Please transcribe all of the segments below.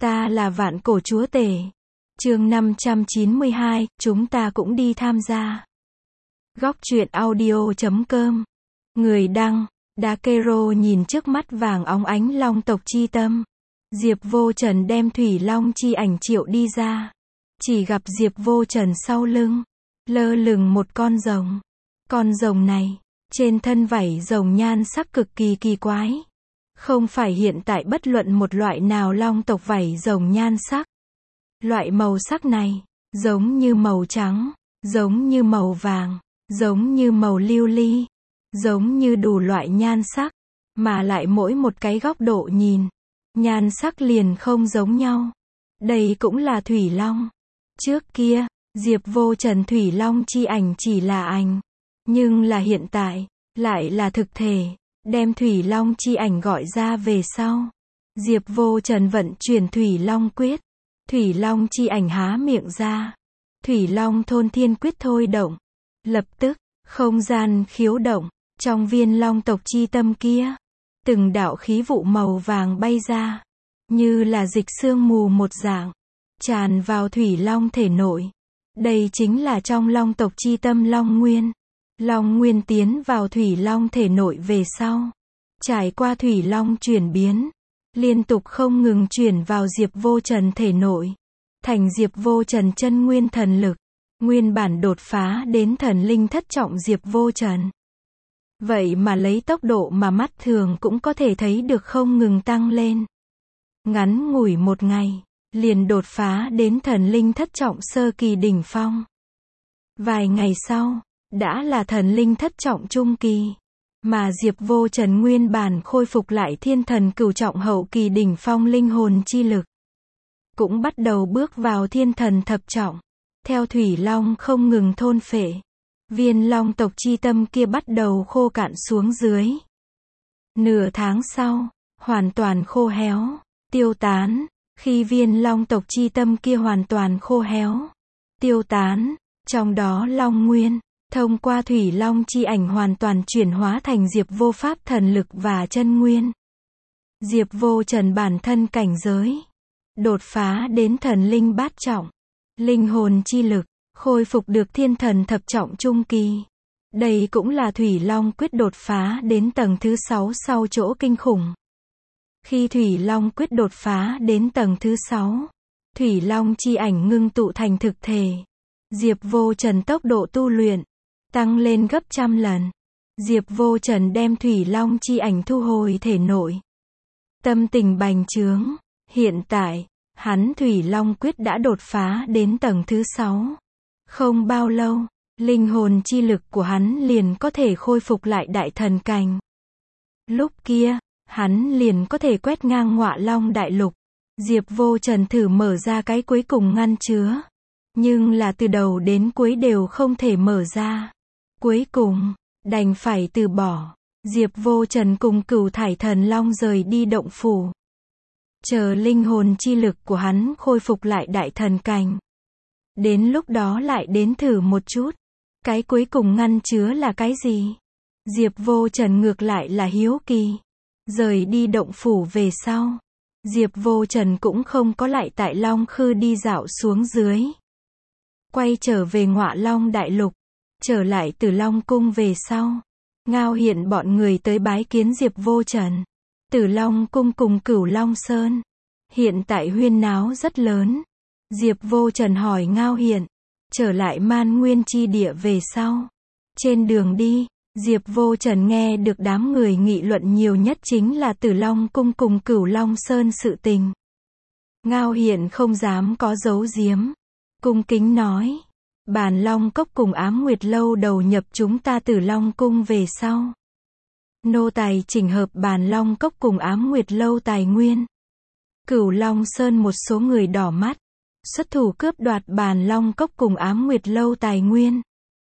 Ta là vạn cổ chúa tể. Chương 592, chúng ta cũng đi tham gia. Góc truyện audio.com. Người đăng, Dakero nhìn trước mắt vàng óng ánh long tộc chi tâm. Diệp Vô Trần đem thủy long chi ảnh triệu đi ra. Chỉ gặp Diệp Vô Trần sau lưng, lơ lửng một con rồng. Con rồng này, trên thân vảy rồng nhan sắc cực kỳ kỳ quái. Không phải hiện tại bất luận một loại nào long tộc vảy rồng nhan sắc. Loại màu sắc này, giống như màu trắng, giống như màu vàng, giống như màu lưu ly, giống như đủ loại nhan sắc, mà lại mỗi một cái góc độ nhìn, nhan sắc liền không giống nhau. Đây cũng là thủy long. Trước kia, Diệp Vô Trần thủy long chi ảnh chỉ là ảnh, nhưng là hiện tại, lại là thực thể, đem thủy long chi ảnh gọi ra về sau. Diệp Vô Trần vận chuyển thủy long quyết, thủy long chi ảnh há miệng ra, thủy long thôn thiên quyết thôi động. Lập tức, không gian khiếu động, trong viên long tộc chi tâm kia, từng đạo khí vụ màu vàng bay ra, như là dịch sương mù một dạng, tràn vào thủy long thể nội. Đây chính là trong long tộc chi tâm long nguyên. Long nguyên tiến vào thủy long thể nội về sau, trải qua thủy long chuyển biến, liên tục không ngừng chuyển vào Diệp Vô Trần thể nội, thành Diệp Vô Trần chân nguyên thần lực, nguyên bản đột phá đến thần linh thất trọng Diệp Vô Trần. Vậy mà lấy tốc độ mà mắt thường cũng có thể thấy được không ngừng tăng lên. Ngắn ngủi một ngày, liền đột phá đến thần linh thất trọng sơ kỳ đỉnh phong. Vài ngày sau, đã là thần linh thất trọng trung kỳ, mà Diệp Vô Trần nguyên bản khôi phục lại thiên thần cửu trọng hậu kỳ đỉnh phong linh hồn chi lực, cũng bắt đầu bước vào thiên thần thập trọng. Theo thủy long không ngừng thôn phệ, viên long tộc chi tâm kia bắt đầu khô cạn xuống dưới. Nửa tháng sau, hoàn toàn khô héo, tiêu tán. Khi viên long tộc chi tâm kia hoàn toàn khô héo, tiêu tán, trong đó long nguyên, thông qua thủy long chi ảnh hoàn toàn chuyển hóa thành Diệp Vô Pháp thần lực và chân nguyên. Diệp Vô Trần bản thân cảnh giới, đột phá đến thần linh bát trọng, linh hồn chi lực, khôi phục được thiên thần thập trọng trung kỳ. Đây cũng là thủy long quyết đột phá đến tầng thứ 6 sau chỗ kinh khủng. Khi thủy long quyết đột phá đến tầng thứ 6, thủy long chi ảnh ngưng tụ thành thực thể. Diệp Vô Trần tốc độ tu luyện tăng lên gấp trăm lần. Diệp Vô Trần đem thủy long chi ảnh thu hồi thể nội. Tâm tình bành trướng. Hiện tại, hắn thủy long quyết đã đột phá đến tầng thứ 6. Không bao lâu, linh hồn chi lực của hắn liền có thể khôi phục lại đại thần cảnh. Lúc kia, hắn liền có thể quét ngang Ngọa Long đại lục. Diệp Vô Trần thử mở ra cái cuối cùng ngăn chứa, nhưng là từ đầu đến cuối đều không thể mở ra. Cuối cùng, đành phải từ bỏ. Diệp Vô Trần cùng Cửu Thải Thần Long rời đi động phủ. Chờ linh hồn chi lực của hắn khôi phục lại đại thần cảnh. Đến lúc đó lại đến thử một chút. Cái cuối cùng ngăn chứa là cái gì? Diệp Vô Trần ngược lại là hiếu kỳ. Rời đi động phủ về sau, Diệp Vô Trần cũng không có lại tại Long Khư đi dạo xuống dưới. Quay trở về Ngọa Long đại lục, trở lại Tử Long cung về sau, Ngao Hiện bọn người tới bái kiến Diệp Vô Trần. Tử Long cung cùng Cửu Long Sơn, hiện tại huyên náo rất lớn. Diệp Vô Trần hỏi Ngao Hiện, trở lại Man Nguyên chi địa về sau, trên đường đi, Diệp Vô Trần nghe được đám người nghị luận nhiều nhất chính là Tử Long cung cùng Cửu Long Sơn sự tình. Ngao Hiện không dám có giấu giếm, cung kính nói, Bàn Long Cốc cùng Ám Nguyệt lâu đầu nhập chúng ta Tử Long cung về sau, nô tài chỉnh hợp Bàn Long Cốc cùng Ám Nguyệt lâu tài nguyên. Cửu Long Sơn một số người đỏ mắt, xuất thủ cướp đoạt Bàn Long Cốc cùng Ám Nguyệt lâu tài nguyên.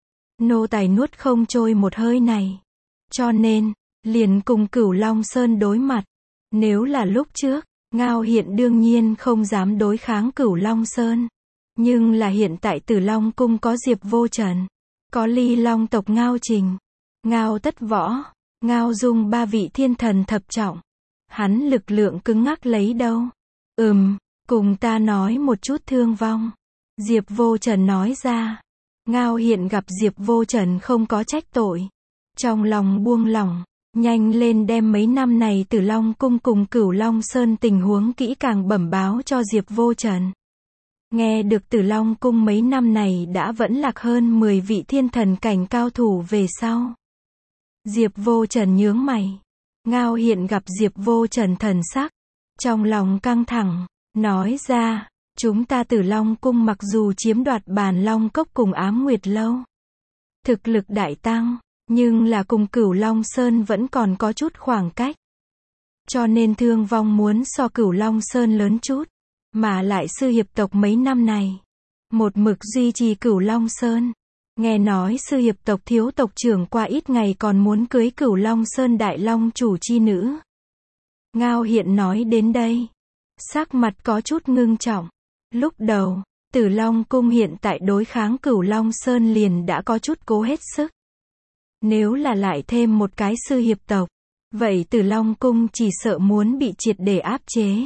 Nô tài nuốt không trôi một hơi này, cho nên, liền cùng Cửu Long Sơn đối mặt. Nếu là lúc trước, Ngao Hiện đương nhiên không dám đối kháng Cửu Long Sơn. Nhưng là hiện tại Tử Long cung có Diệp Vô Trần, có Ly Long tộc Ngao Trình, Ngao Tất Võ, Ngao Dung ba vị thiên thần thập trọng. Hắn lực lượng cứng ngắc lấy đâu. Cùng ta nói một chút thương vong. Diệp Vô Trần nói ra. Ngao Hiện gặp Diệp Vô Trần không có trách tội. Trong lòng buông lỏng, nhanh lên đem mấy năm này Tử Long Cung cùng Cửu Long Sơn tình huống kỹ càng bẩm báo cho Diệp Vô Trần. Nghe được Tử Long Cung mấy năm này đã vẫn lạc hơn 10 vị thiên thần cảnh cao thủ về sau. Diệp Vô Trần nhướng mày. Ngao Hiện gặp Diệp Vô Trần thần sắc, trong lòng căng thẳng, nói ra, chúng ta Tử Long Cung mặc dù chiếm đoạt Bàn Long Cốc cùng Ám Nguyệt Lâu, thực lực đại tăng, nhưng là cùng Cửu Long Sơn vẫn còn có chút khoảng cách. Cho nên thương vong muốn so Cửu Long Sơn lớn chút, mà lại sư hiệp tộc mấy năm này, một mực duy trì Cửu Long Sơn. Nghe nói sư hiệp tộc thiếu tộc trưởng qua ít ngày còn muốn cưới Cửu Long Sơn Đại Long chủ chi nữ. Ngao Hiện nói đến đây, sắc mặt có chút ngưng trọng. Lúc đầu, Tử Long Cung hiện tại đối kháng Cửu Long Sơn liền đã có chút cố hết sức. Nếu là lại thêm một cái sư hiệp tộc, vậy Tử Long Cung chỉ sợ muốn bị triệt để áp chế.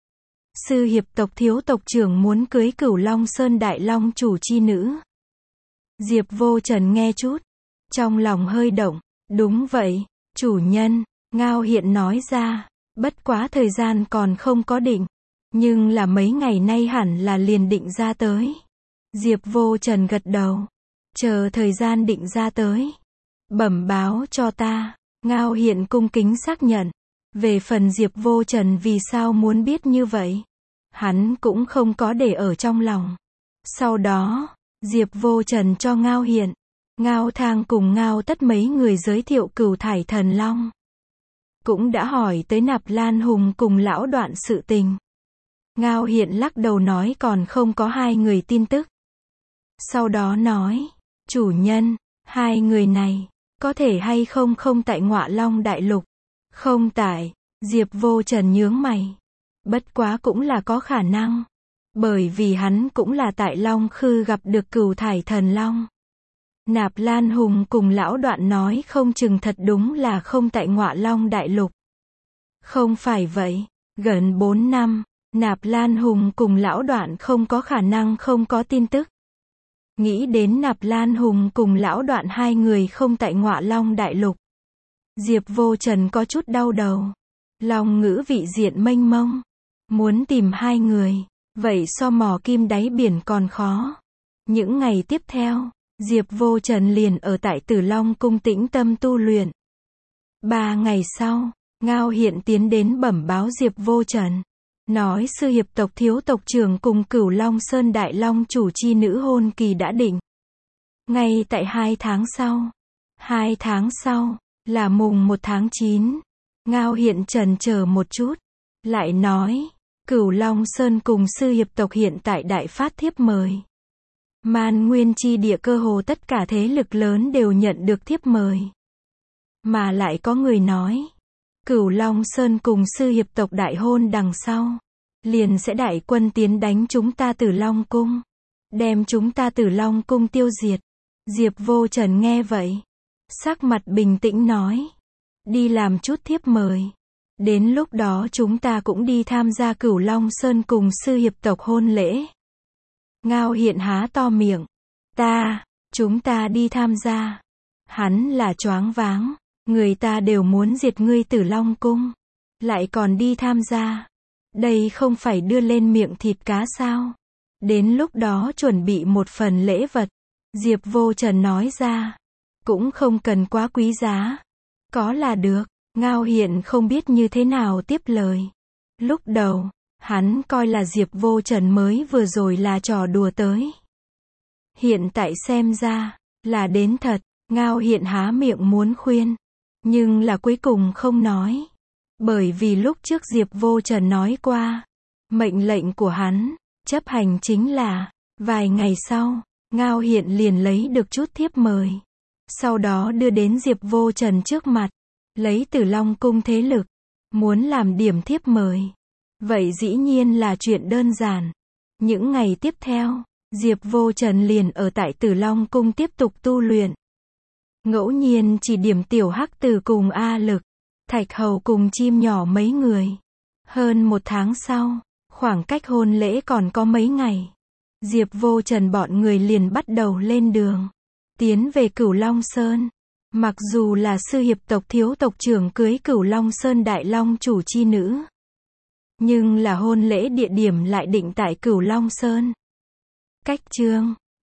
Sư hiệp tộc thiếu tộc trưởng muốn cưới Cửu Long Sơn Đại Long chủ chi nữ. Diệp Vô Trần nghe chút, trong lòng hơi động. Đúng vậy, chủ nhân, Ngao Hiện nói ra, bất quá thời gian còn không có định, nhưng là mấy ngày nay hẳn là liền định ra tới. Diệp Vô Trần gật đầu, chờ thời gian định ra tới, bẩm báo cho ta. Ngao Hiện cung kính xác nhận. Về phần Diệp Vô Trần vì sao muốn biết như vậy, hắn cũng không có để ở trong lòng. Sau đó, Diệp Vô Trần cho Ngao Hiện, Ngao Thang cùng Ngao Tất mấy người giới thiệu Cửu Thải Thần Long. Cũng đã hỏi tới Nạp Lan Hùng cùng Lão Đoạn sự tình. Ngao Hiện lắc đầu nói còn không có hai người tin tức. Sau đó nói, chủ nhân, hai người này, có thể hay không không tại Ngọa Long Đại Lục. Không tại, Diệp Vô Trần nhướng mày. Bất quá cũng là có khả năng. Bởi vì hắn cũng là tại Long Khư gặp được Cửu Thải Thần Long. Nạp Lan Hùng cùng Lão Đoạn nói không chừng thật đúng là không tại Ngọa Long Đại Lục. Không phải vậy, gần 4 năm, Nạp Lan Hùng cùng Lão Đoạn không có khả năng không có tin tức. Nghĩ đến Nạp Lan Hùng cùng Lão Đoạn hai người không tại Ngọa Long Đại Lục, Diệp Vô Trần có chút đau đầu. Long ngữ vị diện mênh mông, muốn tìm hai người, vậy so mò kim đáy biển còn khó. Những ngày tiếp theo, Diệp Vô Trần liền ở tại Tử Long Cung tĩnh tâm tu luyện. 3 ngày sau, Ngao Hiện tiến đến bẩm báo Diệp Vô Trần, nói sư hiệp tộc thiếu tộc trưởng cùng Cửu Long Sơn Đại Long chủ chi nữ hôn kỳ đã định. Ngay tại 2 tháng sau. 2 tháng sau, là mùng 1 tháng 9. Ngao Hiện chần chờ một chút, lại nói, Cửu Long Sơn cùng sư hiệp tộc hiện tại đại phát thiếp mời. Man Nguyên chi địa cơ hồ tất cả thế lực lớn đều nhận được thiếp mời. Mà lại có người nói, Cửu Long Sơn cùng sư hiệp tộc đại hôn đằng sau, liền sẽ đại quân tiến đánh chúng ta Tử Long Cung, đem chúng ta Tử Long Cung tiêu diệt. Diệp Vô Trần nghe vậy, sắc mặt bình tĩnh nói, đi làm chút thiếp mời. Đến lúc đó chúng ta cũng đi tham gia Cửu Long Sơn cùng sư hiệp tộc hôn lễ. Ngao Hiện há to miệng. Chúng ta đi tham gia. Hắn là choáng váng. Người ta đều muốn diệt ngươi Tử Long Cung, lại còn đi tham gia. Đây không phải đưa lên miệng thịt cá sao? Đến lúc đó chuẩn bị một phần lễ vật. Diệp Vô Trần nói ra. Cũng không cần quá quý giá. Có là được. Ngao Hiện không biết như thế nào tiếp lời. Lúc đầu, hắn coi là Diệp Vô Trần mới vừa rồi là trò đùa tới. Hiện tại xem ra, là đến thật. Ngao Hiện há miệng muốn khuyên, nhưng là cuối cùng không nói. Bởi vì lúc trước Diệp Vô Trần nói qua, mệnh lệnh của hắn, chấp hành chính là, vài ngày sau, Ngao Hiện liền lấy được chút thiếp mời. Sau đó đưa đến Diệp Vô Trần trước mặt, lấy Tử Long Cung thế lực, muốn làm điểm thiếp mời. Vậy dĩ nhiên là chuyện đơn giản. Những ngày tiếp theo, Diệp Vô Trần liền ở tại Tử Long Cung tiếp tục tu luyện. Ngẫu nhiên chỉ điểm Tiểu Hắc Tử cùng A Lực, Thạch Hầu cùng chim nhỏ mấy người. Hơn 1 tháng sau, Khoảng cách hôn lễ còn có mấy ngày. Diệp Vô Trần bọn người liền bắt đầu lên đường. Tiến về Cửu Long Sơn. Mặc dù là sư hiệp tộc thiếu tộc trưởng cưới Cửu Long Sơn Đại Long chủ chi nữ. Nhưng là hôn lễ địa điểm lại định tại Cửu Long Sơn. Cách chương